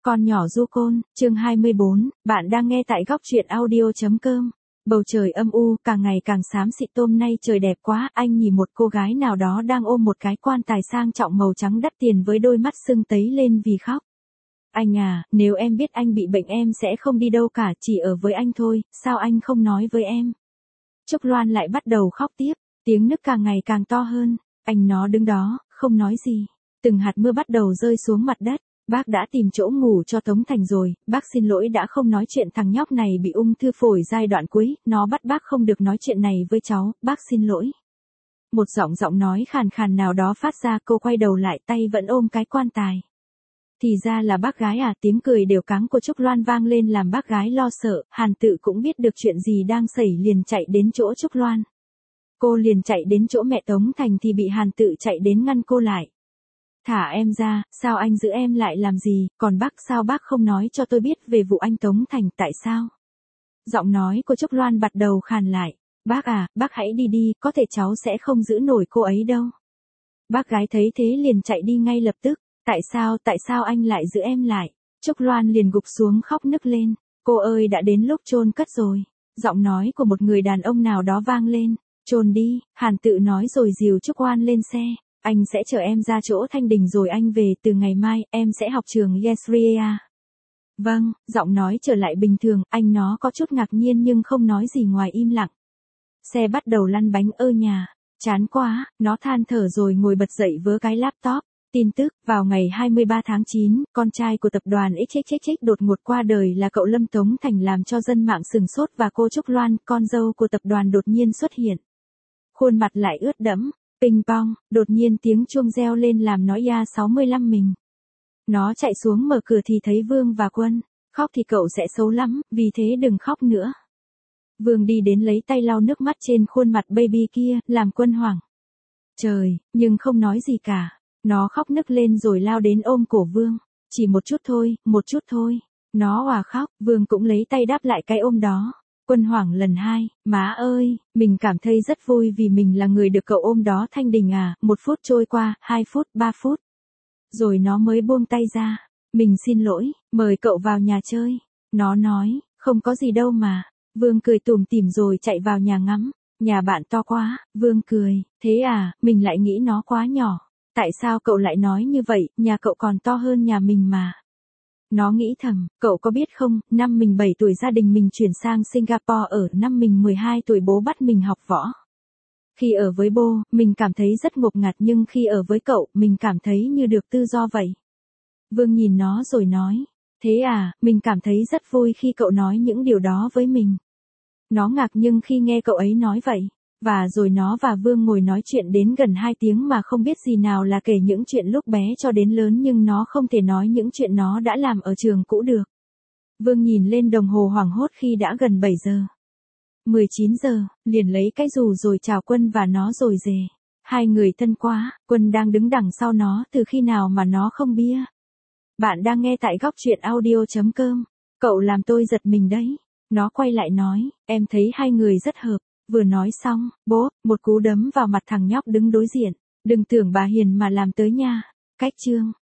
Con nhỏ du côn, chương 24, bạn đang nghe tại góc truyện audio.com. Bầu trời âm u, càng ngày càng xám xịt. Hôm nay trời đẹp quá, anh nhìn một cô gái nào đó đang ôm một cái quan tài sang trọng màu trắng đắt tiền với đôi mắt sưng tấy lên vì khóc. Anh à, nếu em biết anh bị bệnh em sẽ không đi đâu cả, chỉ ở với anh thôi, sao anh không nói với em? Trúc Loan lại bắt đầu khóc tiếp, tiếng nức càng ngày càng to hơn. Anh nó đứng đó, không nói gì. Từng hạt mưa bắt đầu rơi xuống mặt đất. Bác đã tìm chỗ ngủ cho Tống Thành rồi, bác xin lỗi đã không nói chuyện thằng nhóc này bị ung thư phổi giai đoạn cuối, nó bắt bác không được nói chuyện này với cháu, bác xin lỗi. Một giọng nói khàn khàn nào đó phát ra, cô quay đầu lại tay vẫn ôm cái quan tài. Thì ra là bác gái à, tiếng cười đều cáng của Trúc Loan vang lên làm bác gái lo sợ, Hàn Tự cũng biết được chuyện gì đang xảy liền chạy đến chỗ Trúc Loan. Cô liền chạy đến chỗ mẹ Tống Thành thì bị Hàn Tự chạy đến ngăn cô lại. Thả em ra, sao anh giữ em lại làm gì, còn bác sao bác không nói cho tôi biết về vụ anh Tống Thành, tại sao? Giọng nói của Trúc Loan bắt đầu khàn lại. Bác à, bác hãy đi đi, có thể cháu sẽ không giữ nổi cô ấy đâu. Bác gái thấy thế liền chạy đi ngay lập tức. Tại sao anh lại giữ em lại? Trúc Loan liền gục xuống khóc nức lên. Cô ơi, đã đến lúc chôn cất rồi. Giọng nói của một người đàn ông nào đó vang lên. Chôn đi, Hàn Tự nói rồi dìu Trúc Loan lên xe. Anh sẽ chở em ra chỗ Thanh Đình rồi anh về, từ ngày mai, em sẽ học trường Yesria. Vâng, giọng nói trở lại bình thường, anh nó có chút ngạc nhiên nhưng không nói gì ngoài im lặng. Xe bắt đầu lăn bánh nhà. Chán quá, nó than thở rồi ngồi bật dậy với cái laptop. Tin tức, vào ngày 23 tháng 9, con trai của tập đoàn XXX đột ngột qua đời là cậu Lâm Tống Thành làm cho dân mạng sừng sốt và cô Trúc Loan, con dâu của tập đoàn đột nhiên xuất hiện. Khuôn mặt lại ướt đẫm. Ping pong, đột nhiên tiếng chuông reo lên làm nó ya 65 mình. Nó chạy xuống mở cửa thì thấy Vương và Quân. Khóc thì cậu sẽ xấu lắm, vì thế đừng khóc nữa. Vương đi đến lấy tay lau nước mắt trên khuôn mặt baby kia, làm Quân hoảng. Trời, nhưng không nói gì cả. Nó khóc nức lên rồi lao đến ôm cổ Vương. Chỉ một chút thôi. Nó òa khóc, Vương cũng lấy tay đáp lại cái ôm đó. Quân hoảng lần hai, má ơi, mình cảm thấy rất vui vì mình là người được cậu ôm đó. Thanh Đình à, 1 phút trôi qua, 2 phút, 3 phút. Rồi nó mới buông tay ra. Mình xin lỗi, mời cậu vào nhà chơi. Nó nói, không có gì đâu mà. Vương cười tủm tỉm rồi chạy vào nhà ngắm. Nhà bạn to quá, Vương cười, thế à, mình lại nghĩ nó quá nhỏ. Tại sao cậu lại nói như vậy, nhà cậu còn to hơn nhà mình mà. Nó nghĩ thầm, cậu có biết không, năm mình 7 tuổi gia đình mình chuyển sang Singapore, ở năm mình 12 tuổi bố bắt mình học võ. Khi ở với bố, mình cảm thấy rất ngột ngạt nhưng khi ở với cậu, mình cảm thấy như được tự do vậy. Vương nhìn nó rồi nói, thế à, mình cảm thấy rất vui khi cậu nói những điều đó với mình. Nó ngạc nhưng khi nghe cậu ấy nói vậy. Và rồi nó và Vương ngồi nói chuyện đến gần 2 tiếng mà không biết gì nào là kể những chuyện lúc bé cho đến lớn nhưng nó không thể nói những chuyện nó đã làm ở trường cũ được. Vương nhìn lên đồng hồ hoảng hốt khi đã gần 7 giờ. 19 giờ, liền lấy cái dù rồi chào Quân và nó rồi dề. Hai người thân quá, Quân đang đứng đằng sau nó từ khi nào mà nó không biết. Bạn đang nghe tại góc truyện audio.com. Cậu làm tôi giật mình đấy. Nó quay lại nói, em thấy hai người rất hợp. Vừa nói xong, bố, một cú đấm vào mặt thằng nhóc đứng đối diện. Đừng tưởng bà hiền mà làm tới nha. Cách chương.